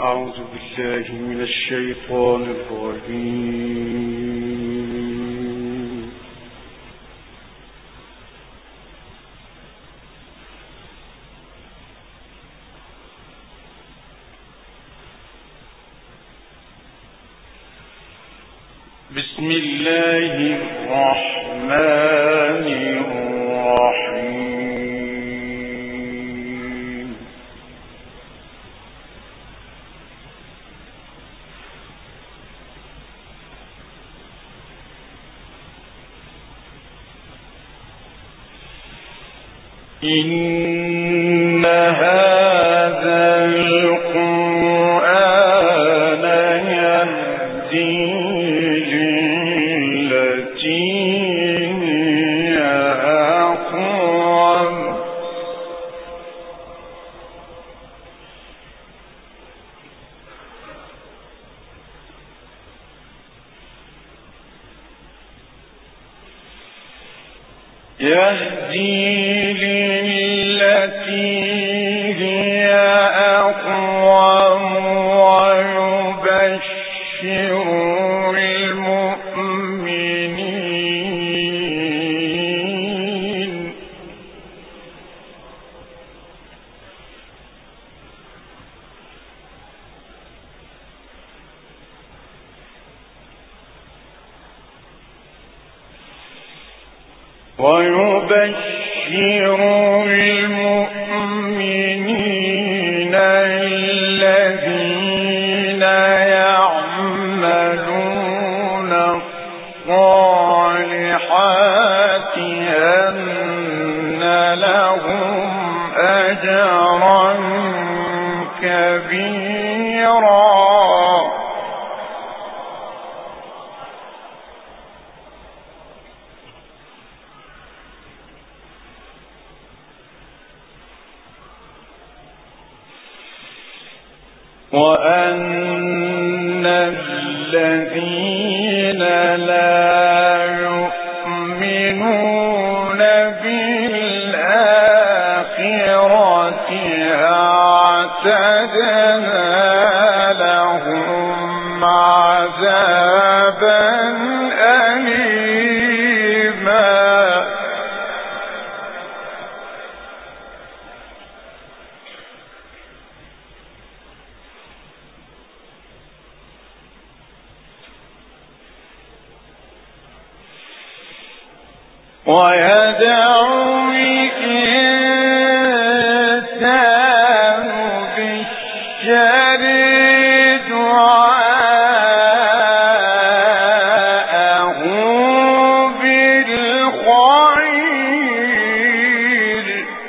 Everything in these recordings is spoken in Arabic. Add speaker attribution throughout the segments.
Speaker 1: أعوذ بالله من الشيطان الرجيم. بسم الله الرحمن الرحيم. إن هذا القرآن يهدي للتي هي أقوم ويبشر المؤمنين الذين يعملون الصالحات أن لهم أجرا كبيرا. وأن الذين لا يؤمنون بالآخرة أعتدنا لهم عذابا أليما. ويدعو الإنسان بالشر دعاءه بالخير.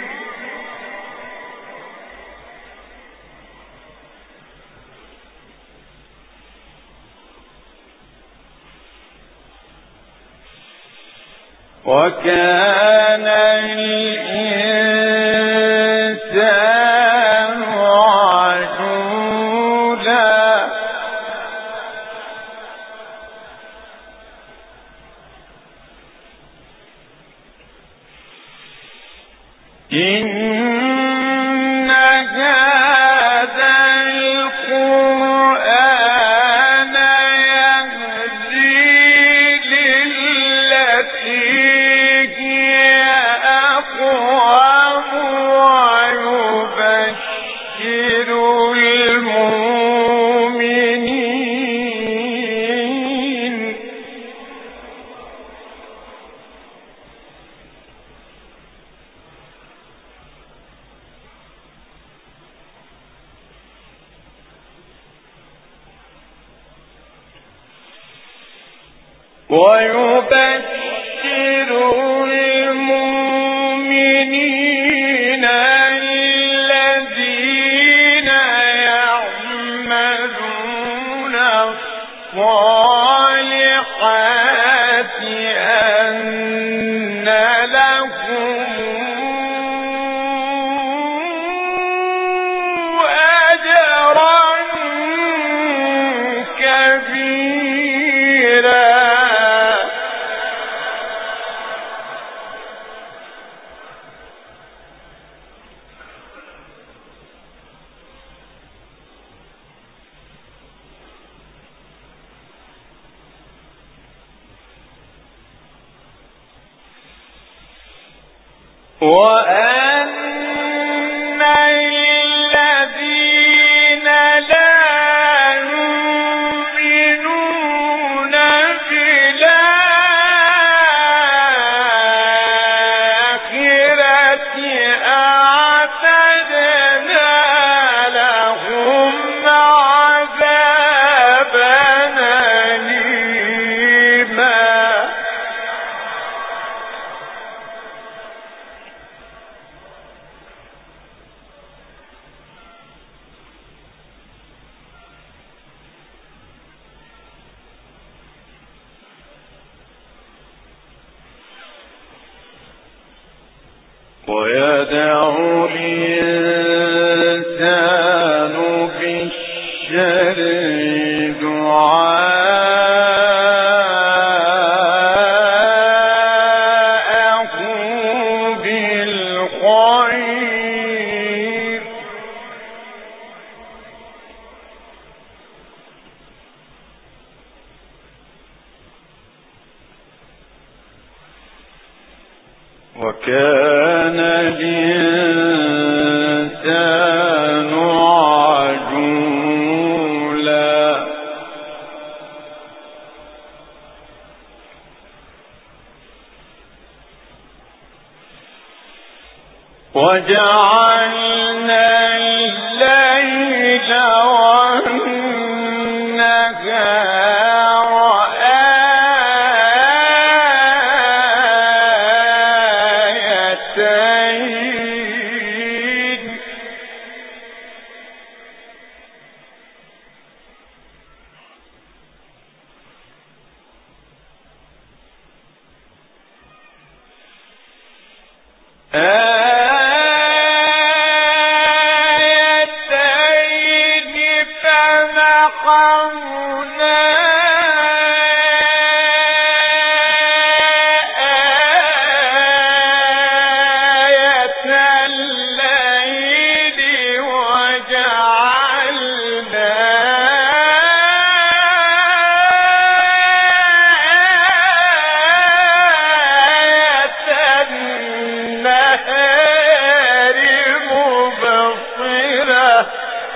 Speaker 1: وكان الإنسان عجولا. إن هذا القرآن يهدي للتي ويبشر المؤمنين الذين يعملون الصالحات أن لهم أجرا كبيرا. وأن الذين لا يؤمنون بالآخرة أعتدنا لهم عذابا أليما. ويدعو الإنسان بالشر دعاءه بالخير وكان الإنسان عجولا. وجعلنا الليل والنهار آيتين فمحونا آية الليل وجعلنا آية النهار مبصرة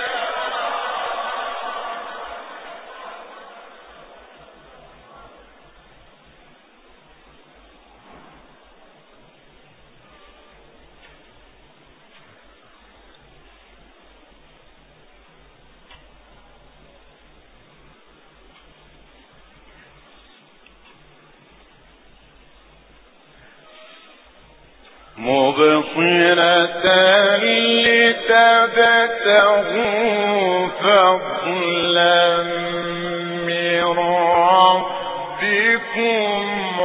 Speaker 1: لتبتغوا فضلا من ربكم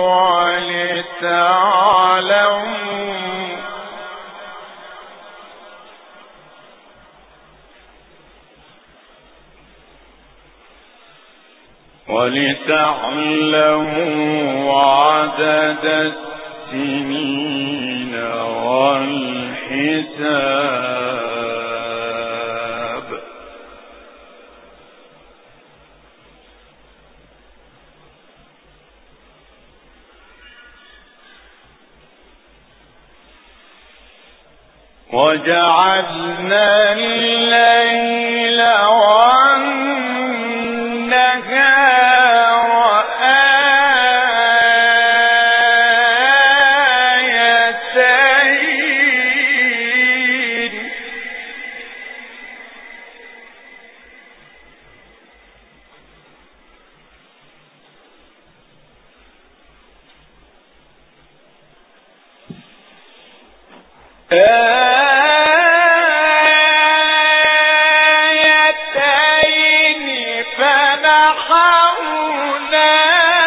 Speaker 1: ولتعلموا عدد السنين والحساب وجعلنا الليل والنهار آيتين فمحونا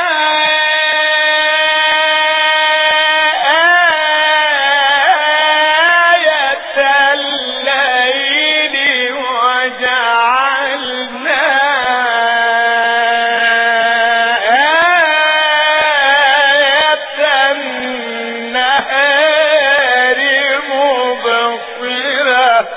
Speaker 1: آية الليل وجعلنا آية النهار مبصرة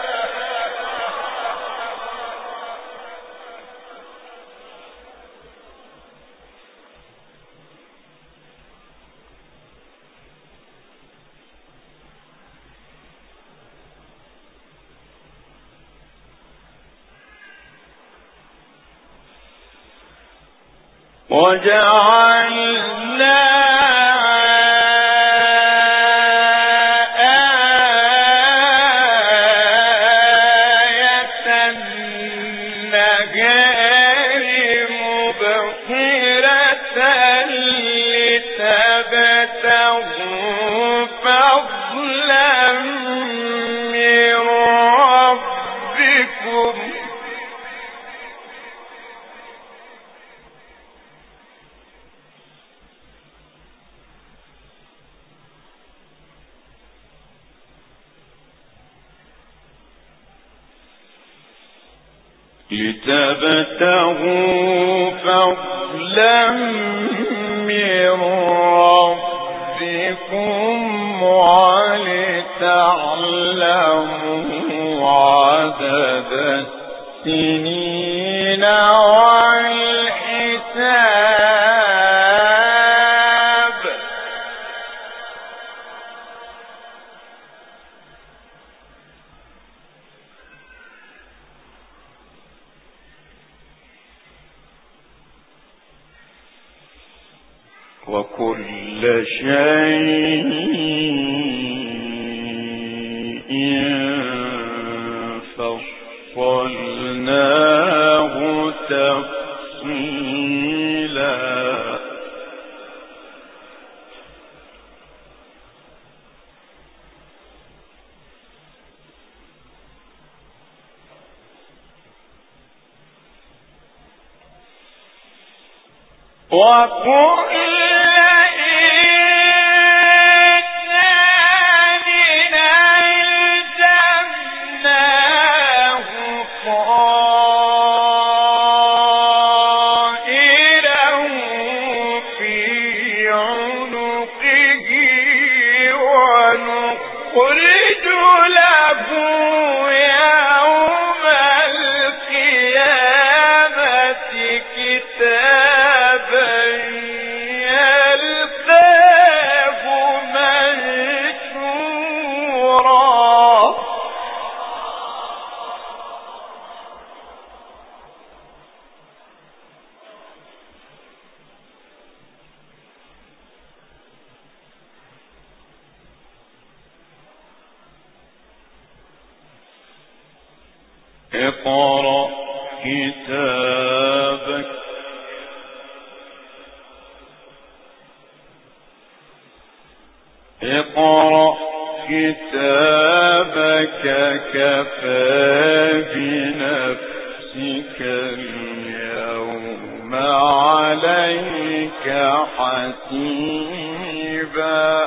Speaker 1: وجعلنا لتبتغوا فضلا من ربكم ولتعلموا عدد السنين والحساب. وكل شيء فصلناه تفصيلا. وكل اقرأ كتابك كفى بنفسك اليوم عليك حسيبا.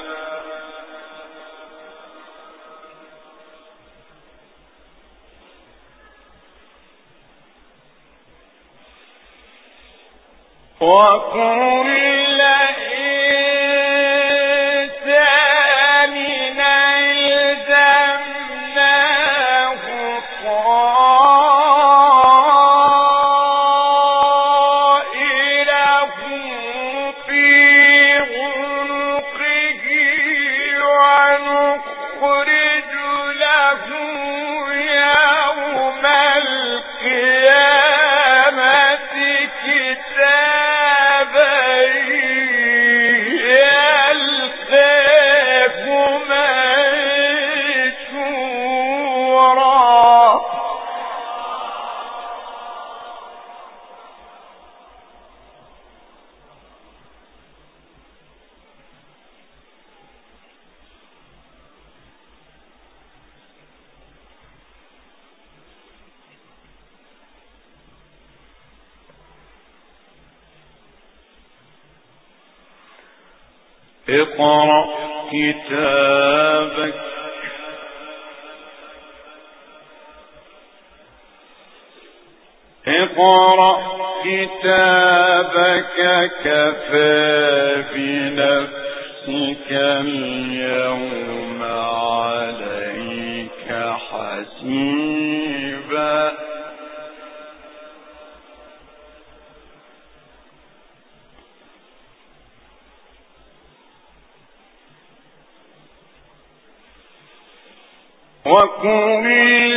Speaker 1: وكل إنسان ألزمناه طائره في عنقه ونخرج له يوم القيامة كتابا يلقاه منشورا. اقرأ كتابك كفى بنفسك اليوم عليك حسيبا. وكل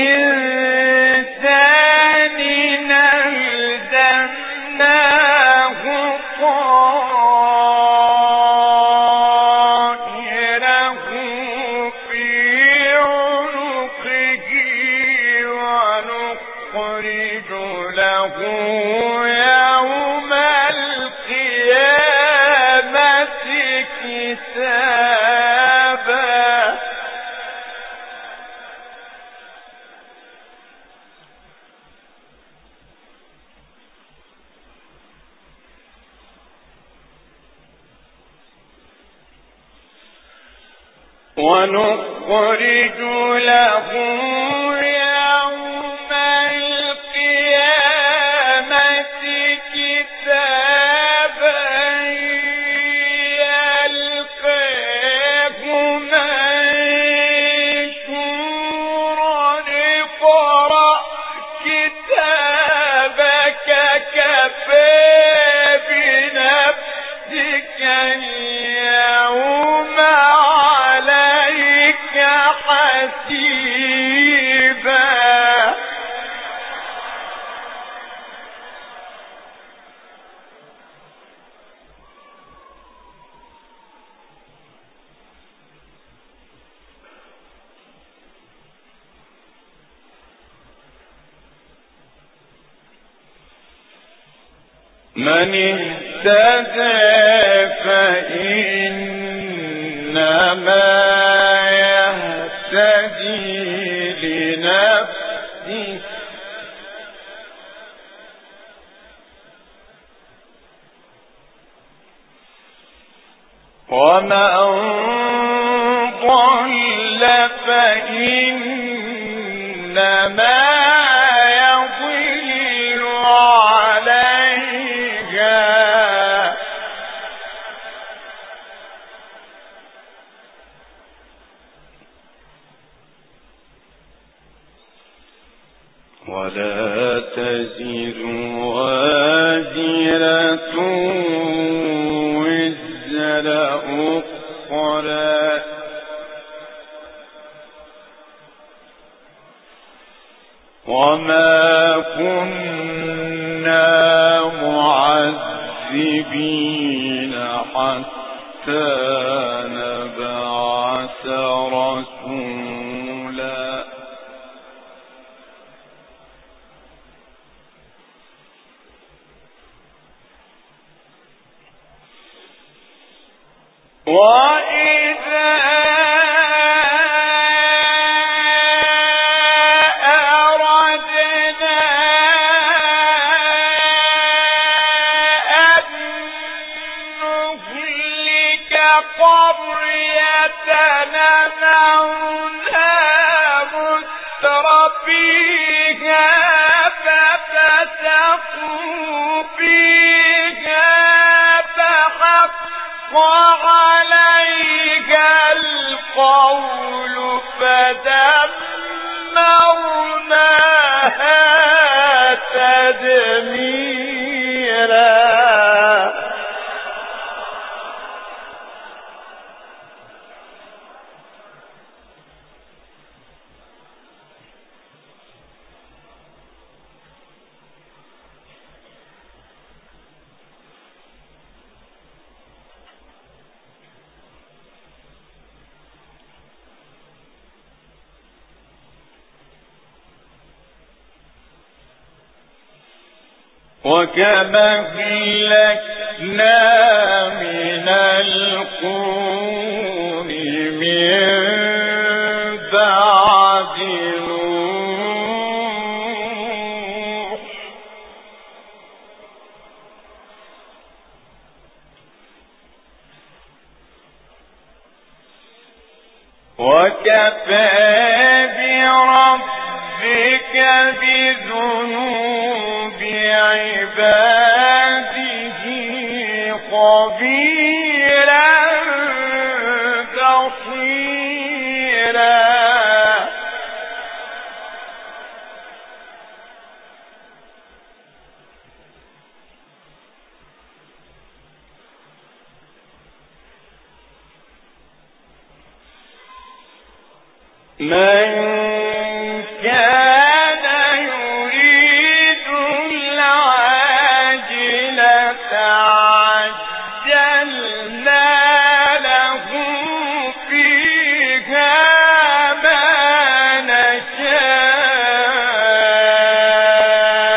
Speaker 1: إنسان ألزمناه له يوم القيامة كتابا ونخرج له يوم القيامة كتابا يلقاه منشورا اقرأ كتابك كفى بنفسك اليوم عليك حسيبا من اهتدى فإنما يهتدي لنفسه ومن ضل فإنما يضل عليها ولا تزر وازرة وزر أخرى وما كنا معذبين حتى نبعث رسولا وإذا أردنا أن نهلك قرية أمرنا مترفيها ففسقوا فيها فحق عليها القول فدمرناها تدميرا وكما أهلكنا من القرون من بعد نوح وكفى بربك بذنوب عباده خبيرا بصيرا من كان يريد العاجلة عجلنا له فيها ما نشاء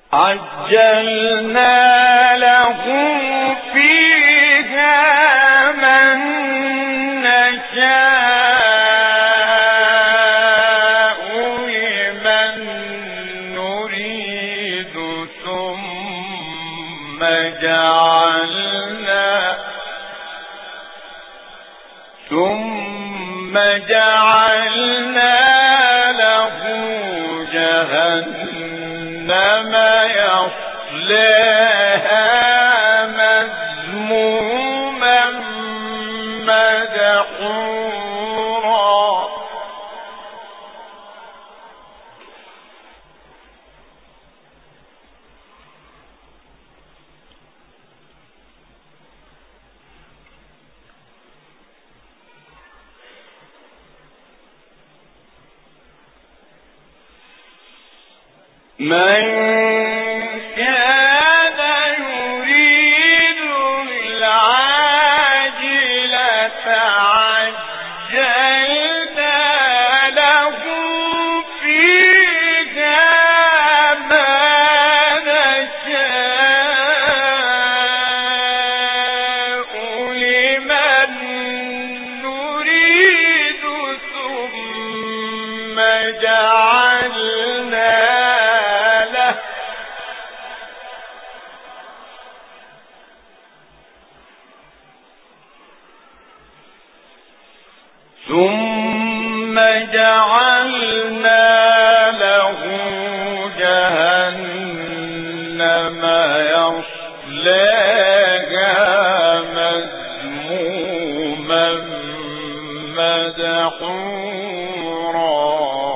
Speaker 1: عجلنا له فيها من نشاء لمن نريد ثم جعلنا له جهنم يصلاها مذموما مدحورا من كان يريد العاجلة عجلنا له فيها ما نشاء لمن نريد ثم جعلنا له جهنم يصلاها مذموما مدحورا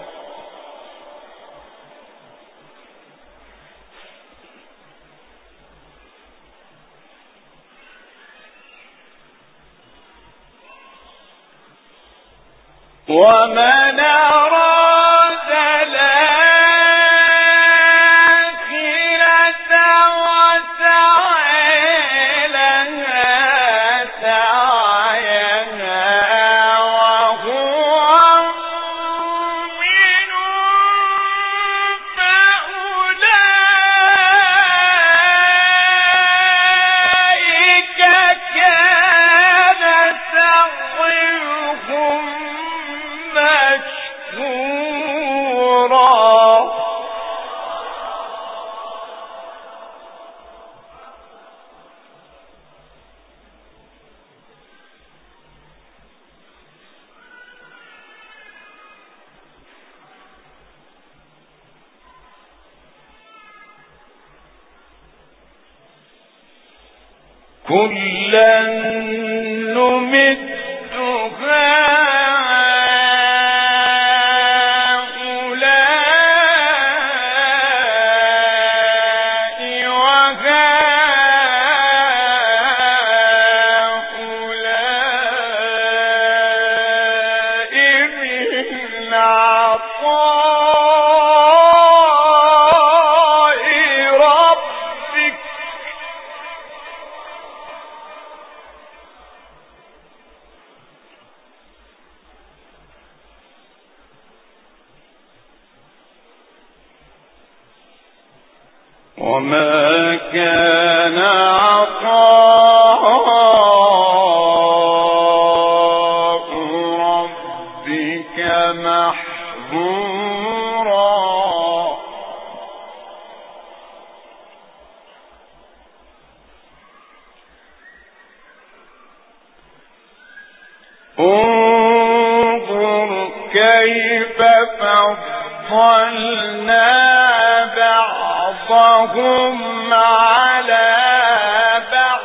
Speaker 1: ومن أراد الآخرة وسعى لها سعيها وهو مؤمن فأولئك كان سعيهم مشكورا كلا نمد وما كان عطاء ربك محظورا انظر كيف فضلنا بعضهم على بعض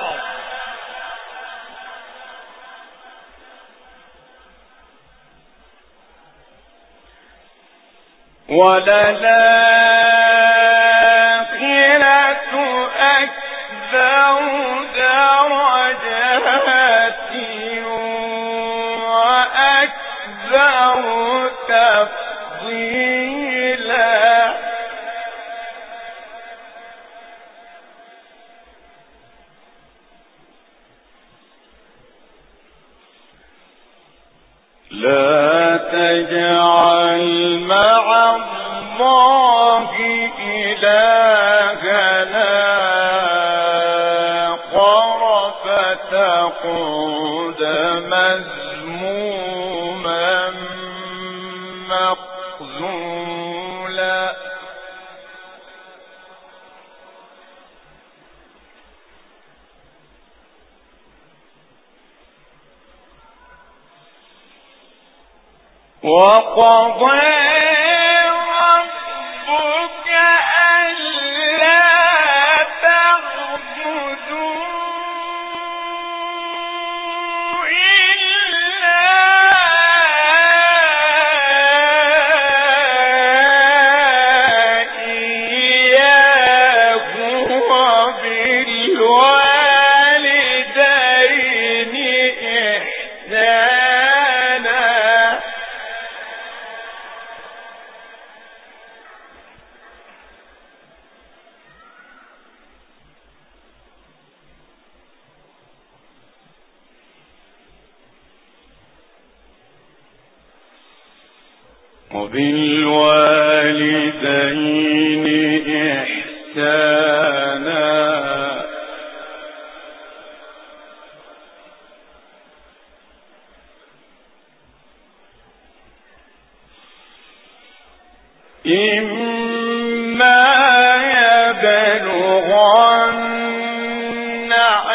Speaker 1: وللآخرة أكبر درجات وأكبر تفضيلا لا تجعل مع الله إلها رسولا وقضى ربك ألا تعبدوا إلا إياه وبالوالدين إحسانا وبالوالدين إحسانا إما يبلغن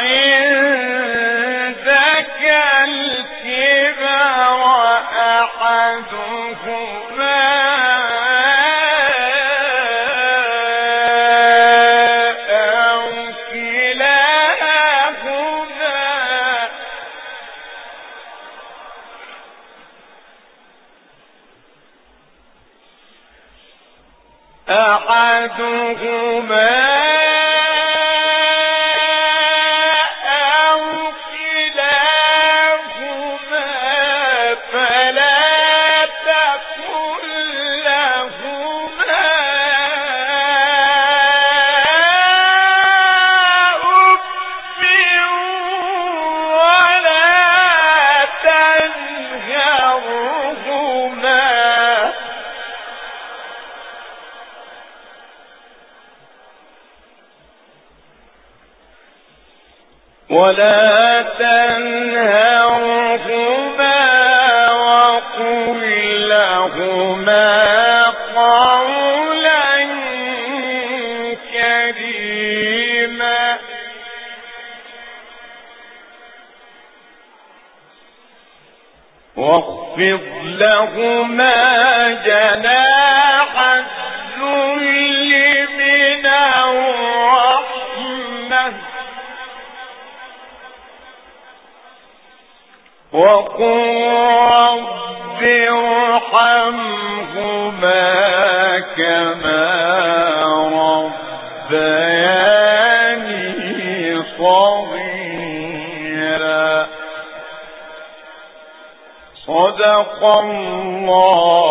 Speaker 1: عندك الكبر أحدهما أو كلاهما فلا تقل لهما أف ولا تنهرهما وقل لهما قولا كريما واخفض لهما جناح الذل من الرحمة وقل رب ارحمهما كما ربياني صغيرا صدق الله